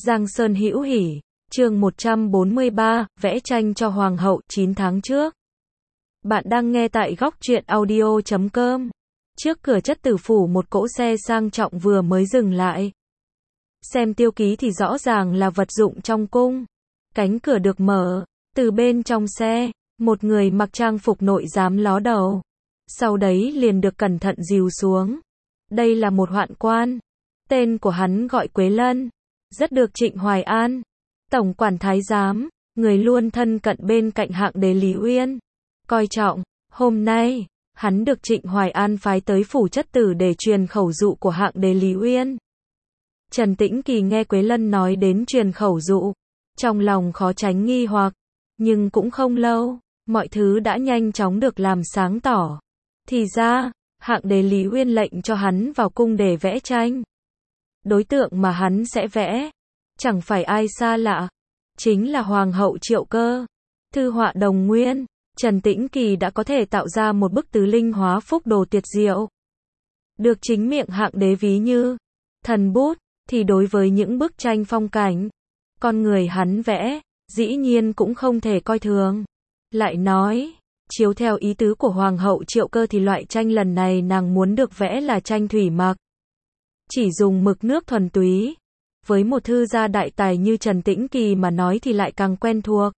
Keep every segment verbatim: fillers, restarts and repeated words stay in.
Giang Sơn Hữu Hỉ, chương một trăm bốn mươi ba, vẽ tranh cho Hoàng hậu, chín tháng trước. Bạn đang nghe tại góc truyện audio chấm com. Trước cửa chất tử phủ một cỗ xe sang trọng vừa mới dừng lại. Xem tiêu ký thì rõ ràng là vật dụng trong cung. Cánh cửa được mở, từ bên trong xe, một người mặc trang phục nội giám ló đầu. Sau đấy liền được cẩn thận dìu xuống. Đây là một hoạn quan. Tên của hắn gọi Quế Lân. Rất được Trịnh Hoài An, tổng quản thái giám, người luôn thân cận bên cạnh hạng đế Lý Uyên, coi trọng. Hôm nay, hắn được Trịnh Hoài An phái tới phủ chất tử để truyền khẩu dụ của hạng đế Lý Uyên. Trần Tĩnh Kỳ nghe Quế Lân nói đến truyền khẩu dụ, trong lòng khó tránh nghi hoặc, nhưng cũng không lâu, mọi thứ đã nhanh chóng được làm sáng tỏ. Thì ra, hạng đế Lý Uyên lệnh cho hắn vào cung để vẽ tranh. Đối tượng mà hắn sẽ vẽ, chẳng phải ai xa lạ, chính là Hoàng hậu Triệu Cơ. Thư họa đồng nguyên, Trần Tĩnh Kỳ đã có thể tạo ra một bức tứ linh hóa phúc đồ tuyệt diệu. Được chính miệng hạng đế ví như thần bút, thì đối với những bức tranh phong cảnh, con người hắn vẽ, dĩ nhiên cũng không thể coi thường. Lại nói, chiếu theo ý tứ của Hoàng hậu Triệu Cơ thì loại tranh lần này nàng muốn được vẽ là tranh thủy mặc. Chỉ dùng mực nước thuần túy. Với một thư gia đại tài như Trần Tĩnh Kỳ mà nói thì lại càng quen thuộc.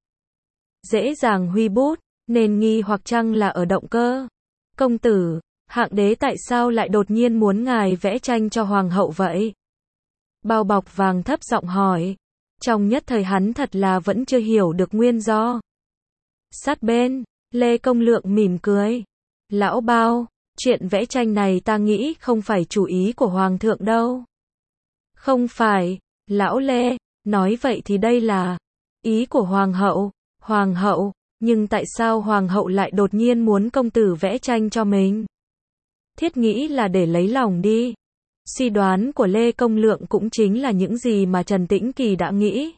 Dễ dàng huy bút, nên nghi hoặc chăng là ở động cơ. Công tử, hạng đế tại sao lại đột nhiên muốn ngài vẽ tranh cho Hoàng hậu vậy? Bao Bọc Vàng thấp giọng hỏi. Trong nhất thời hắn thật là vẫn chưa hiểu được nguyên do. Sát bên, Lê Công Lượng mỉm cười. Lão Bao, chuyện vẽ tranh này ta nghĩ không phải chủ ý của Hoàng thượng đâu. Không phải, Lão Lê, nói vậy thì đây là ý của Hoàng hậu. Hoàng hậu, nhưng tại sao Hoàng hậu lại đột nhiên muốn công tử vẽ tranh cho mình? Thiết nghĩ là để lấy lòng đi. Suy đoán của Lê Công Lượng cũng chính là những gì mà Trần Tĩnh Kỳ đã nghĩ.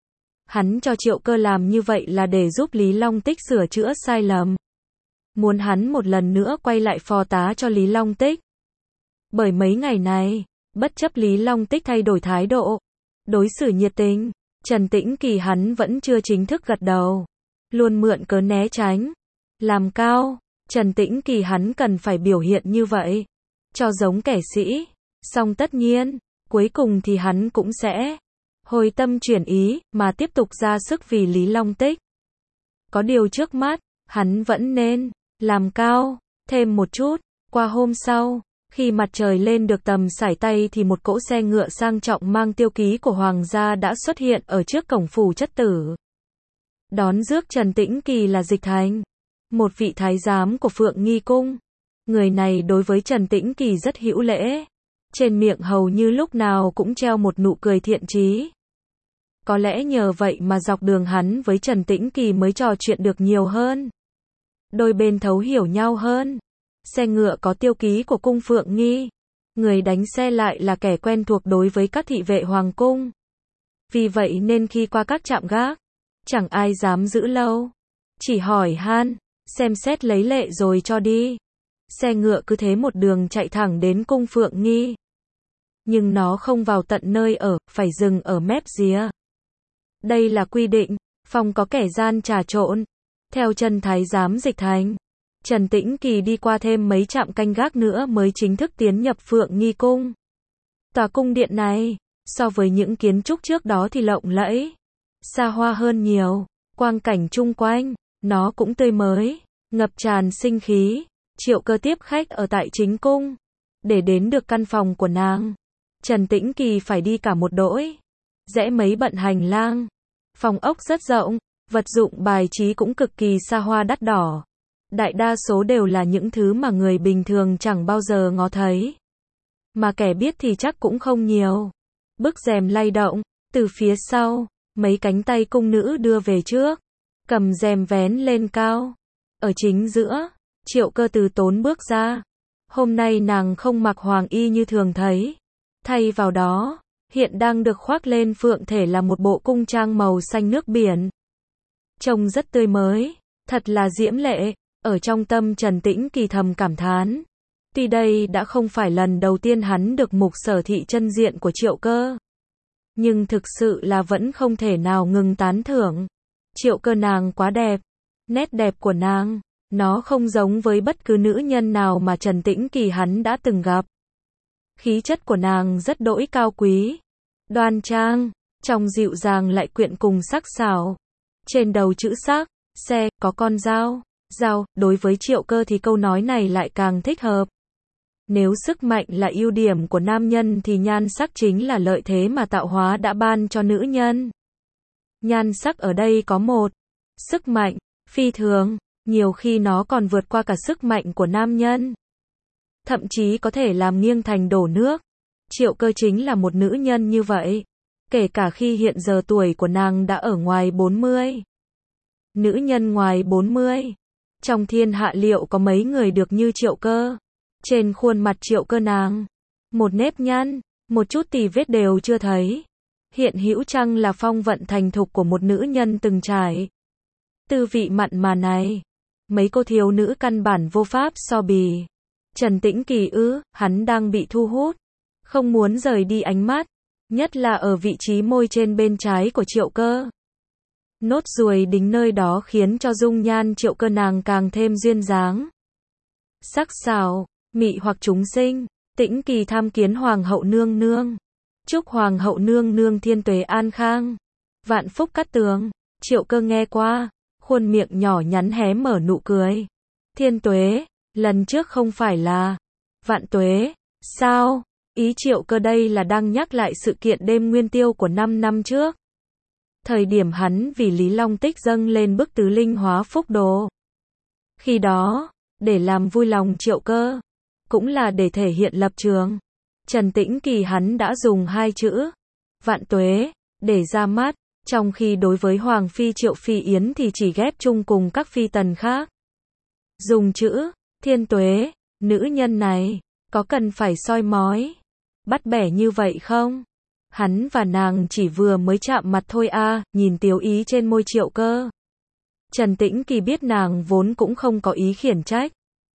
Hắn cho Triệu Cơ làm như vậy là để giúp Lý Long Tích sửa chữa sai lầm. Muốn hắn một lần nữa quay lại phò tá cho Lý Long Tích. Bởi mấy ngày này, bất chấp Lý Long Tích thay đổi thái độ, đối xử nhiệt tình, Trần Tĩnh Kỳ hắn vẫn chưa chính thức gật đầu. Luôn mượn cớ né tránh. Làm cao, Trần Tĩnh Kỳ hắn cần phải biểu hiện như vậy. Cho giống kẻ sĩ. Song tất nhiên, cuối cùng thì hắn cũng sẽ hồi tâm chuyển ý, mà tiếp tục ra sức vì Lý Long Tích. Có điều trước mắt, hắn vẫn nên làm cao thêm một chút. Qua hôm sau, khi mặt trời lên được tầm sải tay thì một cỗ xe ngựa sang trọng mang tiêu ký của Hoàng gia đã xuất hiện ở trước cổng phủ chất tử. Đón rước Trần Tĩnh Kỳ là Dịch Thành, một vị thái giám của Phượng Nghi Cung. Người này đối với Trần Tĩnh Kỳ rất hữu lễ. Trên miệng hầu như lúc nào cũng treo một nụ cười thiện chí. Có lẽ nhờ vậy mà dọc đường hắn với Trần Tĩnh Kỳ mới trò chuyện được nhiều hơn. Đôi bên thấu hiểu nhau hơn. Xe ngựa có tiêu ký của cung Phượng Nghi. Người đánh xe lại là kẻ quen thuộc đối với các thị vệ hoàng cung. Vì vậy nên khi qua các trạm gác, chẳng ai dám giữ lâu. Chỉ hỏi han, xem xét lấy lệ rồi cho đi. Xe ngựa cứ thế một đường chạy thẳng đến cung Phượng Nghi. Nhưng nó không vào tận nơi ở, phải dừng ở mép rìa. Đây là quy định, phòng có kẻ gian trà trộn. Theo chân thái giám Dịch Thành, Trần Tĩnh Kỳ đi qua thêm mấy trạm canh gác nữa mới chính thức tiến nhập Phượng Nghi Cung. Tòa cung điện này, so với những kiến trúc trước đó thì lộng lẫy, xa hoa hơn nhiều. Quang cảnh chung quanh, nó cũng tươi mới, ngập tràn sinh khí. Triệu Cơ tiếp khách ở tại chính cung. Để đến được căn phòng của nàng, Trần Tĩnh Kỳ phải đi cả một đỗi. Rẽ mấy bận hành lang. Phòng ốc rất rộng, vật dụng bài trí cũng cực kỳ xa hoa đắt đỏ. Đại đa số đều là những thứ mà người bình thường chẳng bao giờ ngó thấy. Mà kẻ biết thì chắc cũng không nhiều. Bức rèm lay động, từ phía sau, mấy cánh tay cung nữ đưa về trước. Cầm rèm vén lên cao. Ở chính giữa, Triệu Cơ từ tốn bước ra. Hôm nay nàng không mặc hoàng y như thường thấy. Thay vào đó, hiện đang được khoác lên phượng thể là một bộ cung trang màu xanh nước biển. Trông rất tươi mới, thật là diễm lệ. Ở trong tâm Trần Tĩnh Kỳ thầm cảm thán. Tuy đây đã không phải lần đầu tiên hắn được mục sở thị chân diện của Triệu Cơ. nhưng thực sự là vẫn không thể nào ngừng tán thưởng. Triệu Cơ nàng quá đẹp. Nét đẹp của nàng, nó không giống với bất cứ nữ nhân nào mà Trần Tĩnh Kỳ hắn đã từng gặp. Khí chất của nàng rất đỗi cao quý, đoan trang, trong dịu dàng lại quyện cùng sắc sảo. Trên đầu chữ sắc, xe, có con dao, dao, đối với Triệu Cơ thì câu nói này lại càng thích hợp. Nếu sức mạnh là ưu điểm của nam nhân thì nhan sắc chính là lợi thế mà tạo hóa đã ban cho nữ nhân. Nhan sắc ở đây có một sức mạnh phi thường, nhiều khi nó còn vượt qua cả sức mạnh của nam nhân. Thậm chí có thể làm nghiêng thành đổ nước. Triệu Cơ chính là một nữ nhân như vậy. Kể cả khi hiện giờ tuổi của nàng đã ở ngoài bốn mươi. Nữ nhân ngoài bốn mươi. Trong thiên hạ liệu có mấy người được như Triệu Cơ. Trên khuôn mặt Triệu Cơ nàng, một nếp nhăn, một chút tì vết đều chưa thấy. Hiện hữu chăng là phong vận thành thục của một nữ nhân từng trải. Tư vị mặn mà này, mấy cô thiếu nữ căn bản vô pháp so bì. Trần Tĩnh Kỳ ư, hắn đang bị thu hút, không muốn rời đi ánh mắt, nhất là ở vị trí môi trên bên trái của Triệu Cơ. Nốt ruồi đính nơi đó khiến cho dung nhan Triệu Cơ nàng càng thêm duyên dáng. Sắc sảo, mị hoặc chúng sinh. Tĩnh Kỳ tham kiến Hoàng hậu nương nương. Chúc Hoàng hậu nương nương thiên tuế an khang, vạn phúc cát tường. Triệu Cơ nghe qua, khuôn miệng nhỏ nhắn hé mở nụ cười. Thiên tuế, lần trước không phải là vạn tuế, sao? Ý Triệu Cơ đây là đang nhắc lại sự kiện đêm nguyên tiêu của năm năm trước. Thời điểm hắn vì Lý Long Tích dâng lên bức tứ linh hóa phúc đồ. Khi đó, để làm vui lòng Triệu Cơ, cũng là để thể hiện lập trường. Trần Tĩnh Kỳ hắn đã dùng hai chữ vạn tuế để ra mắt, trong khi đối với Hoàng phi Triệu Phi Yến thì chỉ ghép chung cùng các phi tần khác. Dùng chữ thiên tuế, nữ nhân này có cần phải soi mói, bắt bẻ như vậy không? Hắn và nàng chỉ vừa mới chạm mặt thôi a, à, nhìn tiếu ý trên môi Triệu Cơ. Trần Tĩnh Kỳ biết nàng vốn cũng không có ý khiển trách.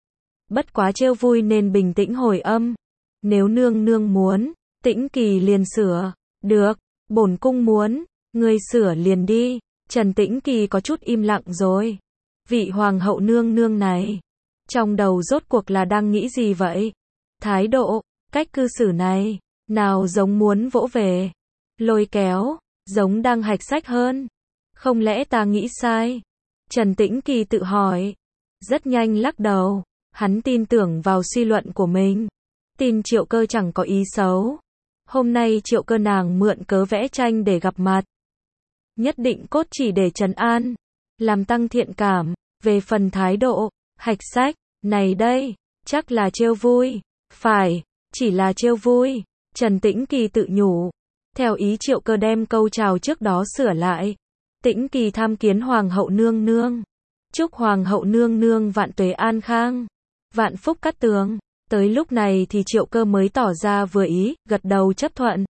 Bất quá trêu vui nên bình tĩnh hồi âm. Nếu nương nương muốn, Tĩnh Kỳ liền sửa. Được, bổn cung muốn, ngươi sửa liền đi. Trần Tĩnh Kỳ có chút im lặng rồi. Vị hoàng hậu nương nương này, trong đầu rốt cuộc là đang nghĩ gì vậy? Thái độ, cách cư xử này, nào giống muốn vỗ về, lôi kéo, giống đang hạch sách hơn. Không lẽ ta nghĩ sai? Trần Tĩnh Kỳ tự hỏi. Rất nhanh lắc đầu, hắn tin tưởng vào suy luận của mình. Tin Triệu Cơ chẳng có ý xấu. Hôm nay Triệu Cơ nàng mượn cớ vẽ tranh để gặp mặt. Nhất định cốt chỉ để trấn an, làm tăng thiện cảm. Về phần thái độ, hạch sách, này đây, chắc là trêu vui. Phải, chỉ là trêu vui. Trần Tĩnh Kỳ tự nhủ. Theo ý Triệu Cơ đem câu chào trước đó sửa lại. Tĩnh Kỳ tham kiến Hoàng hậu nương nương. Chúc Hoàng hậu nương nương vạn tuế an khang, vạn phúc cát tường. Tới lúc này thì Triệu Cơ mới tỏ ra vừa ý, gật đầu chấp thuận.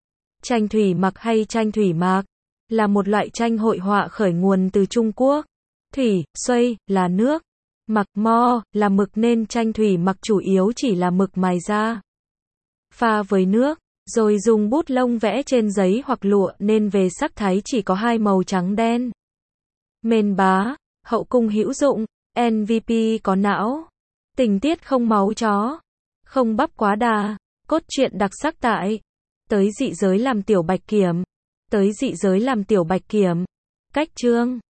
Tranh thủy mặc hay tranh thủy mạc là một loại tranh hội họa khởi nguồn từ Trung Quốc. Thủy, xuây, là nước. Mặc, mo, là mực nên tranh thủy mặc chủ yếu chỉ là mực mài ra. Pha với nước, rồi dùng bút lông vẽ trên giấy hoặc lụa nên về sắc thái chỉ có hai màu trắng đen. Mên bá, hậu cung hữu dụng, em vê pê có não. Tình tiết không máu chó, không bắp quá đà, cốt truyện đặc sắc tại. Tới dị giới làm tiểu bạch kiểm. Tới dị giới làm tiểu bạch kiểm. Cách chương